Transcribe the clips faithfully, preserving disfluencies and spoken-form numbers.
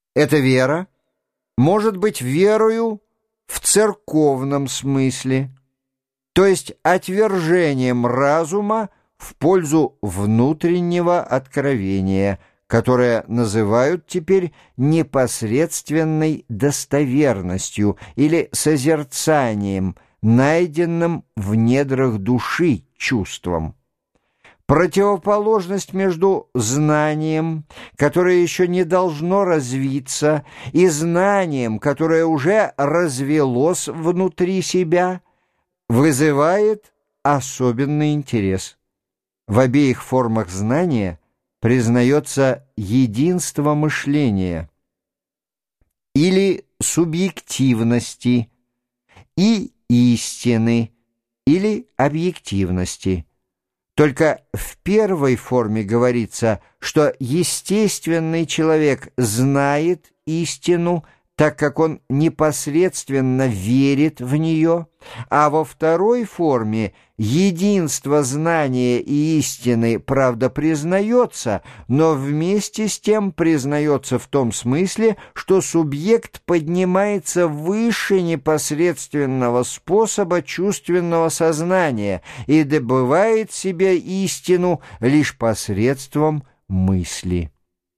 Эта вера может быть верою в церковном смысле, то есть отвержением разума в пользу внутреннего откровения, которое называют теперь непосредственной достоверностью или созерцанием, найденным в недрах души чувством. Противоположность между знанием, которое еще не должно развиться, и знанием, которое уже развелось внутри себя, вызывает особенный интерес. В обеих формах знания признается единство мышления или субъективности и истины или объективности. Только в первой форме говорится, что естественный человек знает истину, так как он непосредственно верит в нее, а во второй форме единство знания и истины, правда, признается, но вместе с тем признается в том смысле, что субъект поднимается выше непосредственного способа чувственного сознания и добывает себе истину лишь посредством мысли.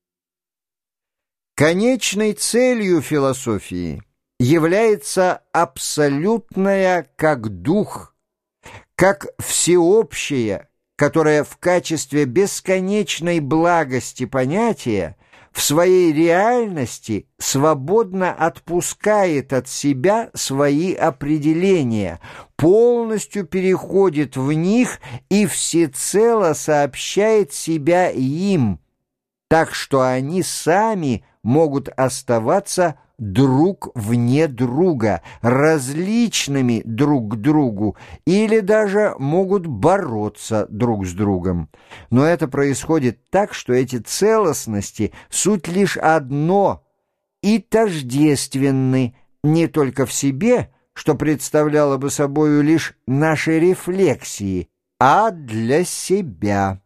Конечной целью философии является абсолютная как дух, как всеобщее, которое в качестве бесконечной благости понятия в своей реальности свободно отпускает от себя свои определения, полностью переходит в них и всецело сообщает себя им, так что они сами могут оставаться друг вне друга, различными друг к другу, или даже могут бороться друг с другом. Но это происходит так, что эти целостности — суть лишь одно и тождественны не только в себе, что представляло бы собою лишь наши рефлексии, а для себя.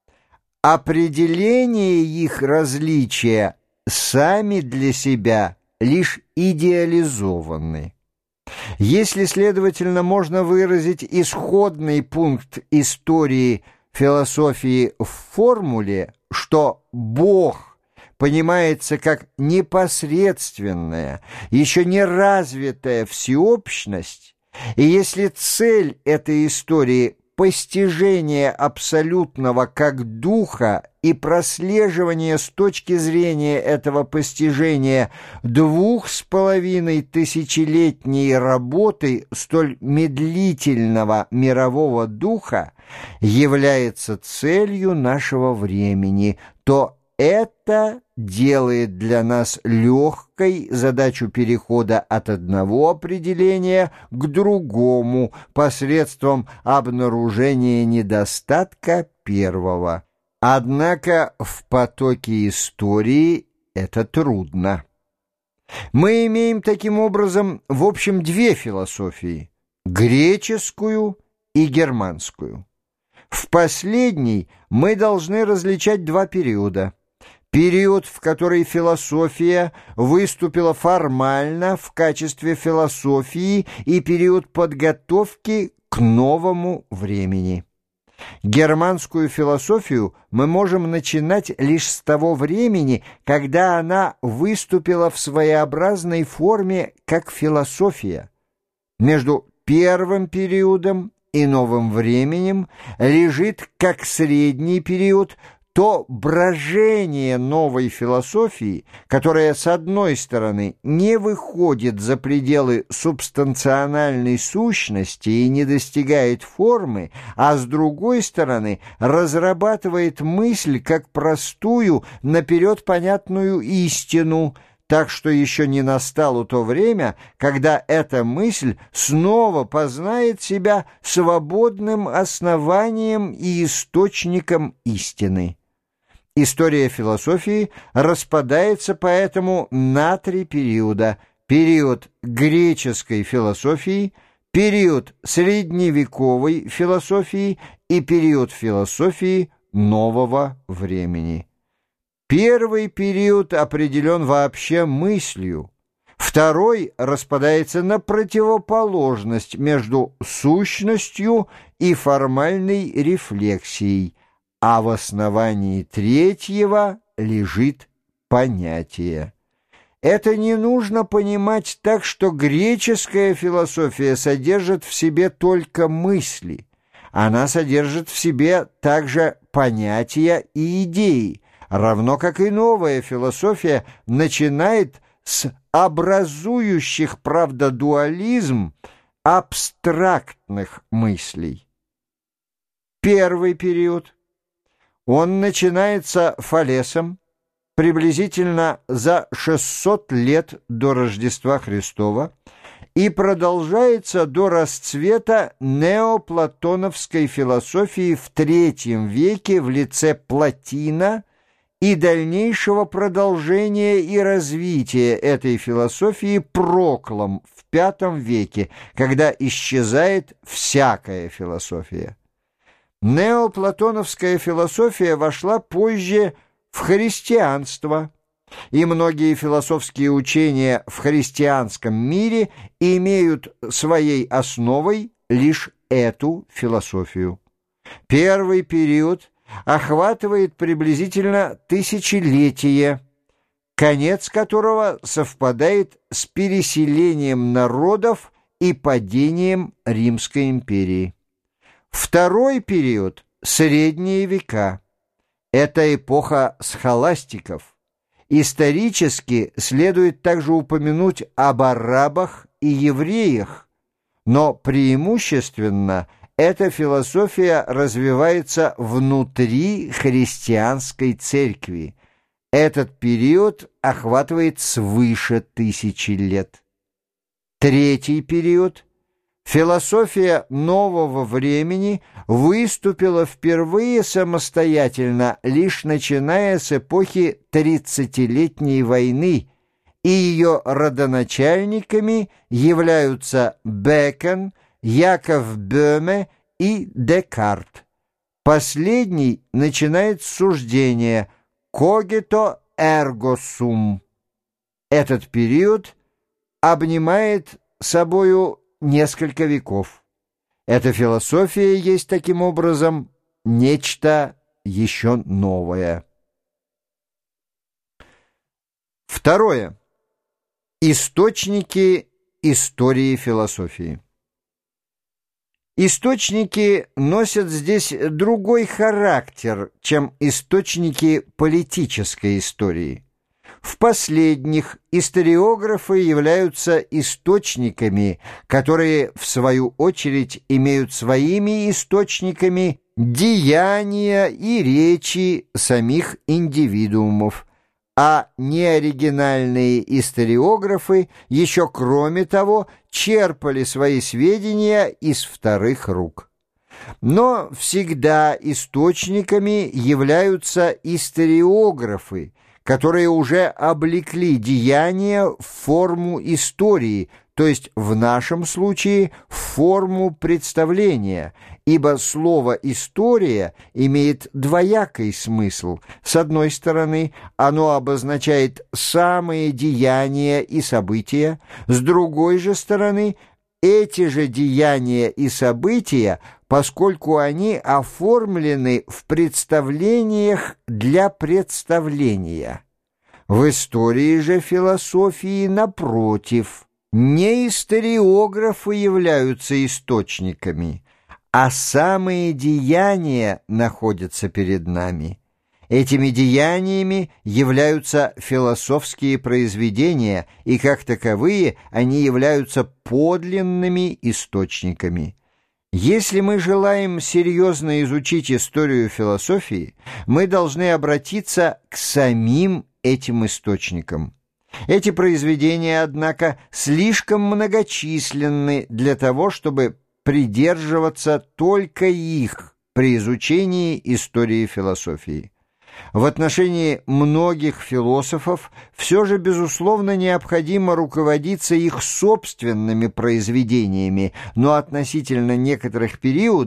Определение их различия сами для себя лишь идеализованы. Если, следовательно, можно выразить исходный пункт истории философии в формуле, что Бог понимается как непосредственная, еще не развитая всеобщность, и если цель этой истории – постижение абсолютного как духа и прослеживание с точки зрения этого постижения двух с половиной тысячелетней работы столь медлительного мирового духа является целью нашего времени, то это делает для нас легкой задачу перехода от одного определения к другому посредством обнаружения недостатка первого. Однако в потоке истории это трудно. Мы имеем таким образом в общем две философии – греческую и германскую. В последней мы должны различать два периода. Период, в который философия выступила формально в качестве философии, и период подготовки к новому времени. Германскую философию мы можем начинать лишь с того времени, когда она выступила в своеобразной форме как философия. Между первым периодом и новым временем лежит как средний период то брожение новой философии, которая, с одной стороны, не выходит за пределы субстанциональной сущности и не достигает формы, а с другой стороны, разрабатывает мысль как простую, наперед понятную истину, так что еще не настало то время, когда эта мысль снова познает себя свободным основанием и источником истины. История философии распадается поэтому на три периода. Период греческой философии, период средневековой философии и период философии нового времени. Первый период определен вообще мыслью, второй распадается на противоположность между сущностью и формальной рефлексией, а в основании третьего лежит понятие. Это не нужно понимать так, что греческая философия содержит в себе только мысли. Она содержит в себе также понятия и идеи, равно как и новая философия начинает с образующих, правда, дуализм абстрактных мыслей. Первый период. Он начинается Фалесом приблизительно за шестьсот лет до Рождества Христова и продолжается до расцвета неоплатоновской философии в третьем веке в лице Платина и дальнейшего продолжения и развития этой философии Проклом в пятом веке, когда исчезает всякая философия. Неоплатоновская философия вошла позже в христианство, и многие философские учения в христианском мире имеют своей основой лишь эту философию. Первый период охватывает приблизительно тысячелетие, конец которого совпадает с переселением народов и падением Римской империи. Второй период – средние века. Это эпоха схоластиков. Исторически следует также упомянуть об арабах и евреях, но преимущественно эта философия развивается внутри христианской церкви. Этот период охватывает свыше тысячи лет. Третий период. Философия нового времени выступила впервые самостоятельно лишь начиная с эпохи тридцатилетней войны, и ее родоначальниками являются Бекон, Яков Бöhme и Декарт. Последний начинает с суждения «cogito ergo sum». Этот период обнимает собою несколько веков. Эта философия есть таким образом нечто еще новое. Второе. Источники истории философии. Источники носят здесь другой характер, чем источники политической истории. В последних историографы являются источниками, которые, в свою очередь, имеют своими источниками деяния и речи самих индивидуумов, а неоригинальные историографы еще, кроме того, черпали свои сведения из вторых рук. Но всегда источниками являются историографы, которые уже облекли деяния в форму истории, то есть в нашем случае в форму представления, ибо слово «история» имеет двоякий смысл. С одной стороны, оно обозначает самые деяния и события, с другой же стороны, эти же деяния и события, поскольку они оформлены в представлениях для представления. В истории же философии, напротив, не историографы являются источниками, а самые деяния находятся перед нами. Этими деяниями являются философские произведения, и как таковые они являются подлинными источниками. Если мы желаем серьезно изучить историю философии, мы должны обратиться к самим этим источникам. Эти произведения, однако, слишком многочисленны для того, чтобы придерживаться только их при изучении истории философии. В отношении многих философов все же, безусловно, необходимо руководиться их собственными произведениями, но относительно некоторых периодов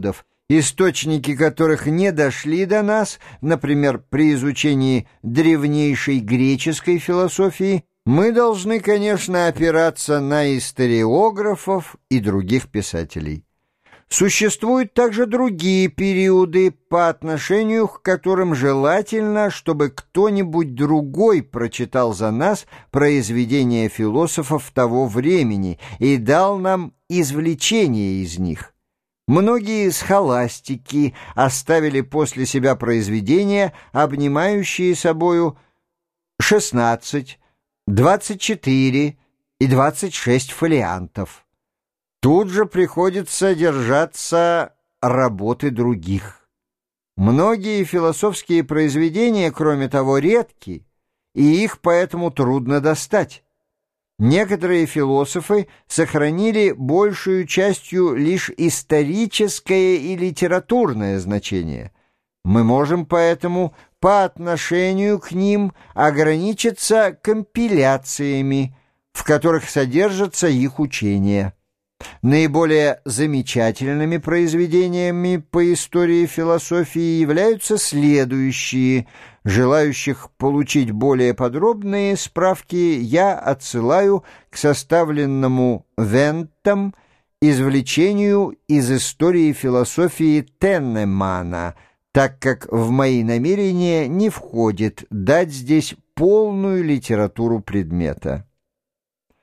источники которых не дошли до нас, например, при изучении древнейшей греческой философии, мы должны, конечно, опираться на историографов и других писателей. Существуют также другие периоды, по отношению к которым желательно, чтобы кто-нибудь другой прочитал за нас произведения философов того времени и дал нам извлечения из них. Многие схоластики оставили после себя произведения, обнимающие собою шестнадцать, двадцать четыре и двадцать шесть фолиантов. Тут же приходится держаться работы других. Многие философские произведения, кроме того, редки, и их поэтому трудно достать. Некоторые философы сохранили большую частью лишь историческое и литературное значение. Мы можем поэтому по отношению к ним ограничиться компиляциями, в которых содержатся их учения. Наиболее замечательными произведениями по истории философии являются следующие. Желающих получить более подробные справки я отсылаю к составленному Вентом извлечению из истории философии Теннемана, так как в мои намерения не входит дать здесь полную литературу предмета.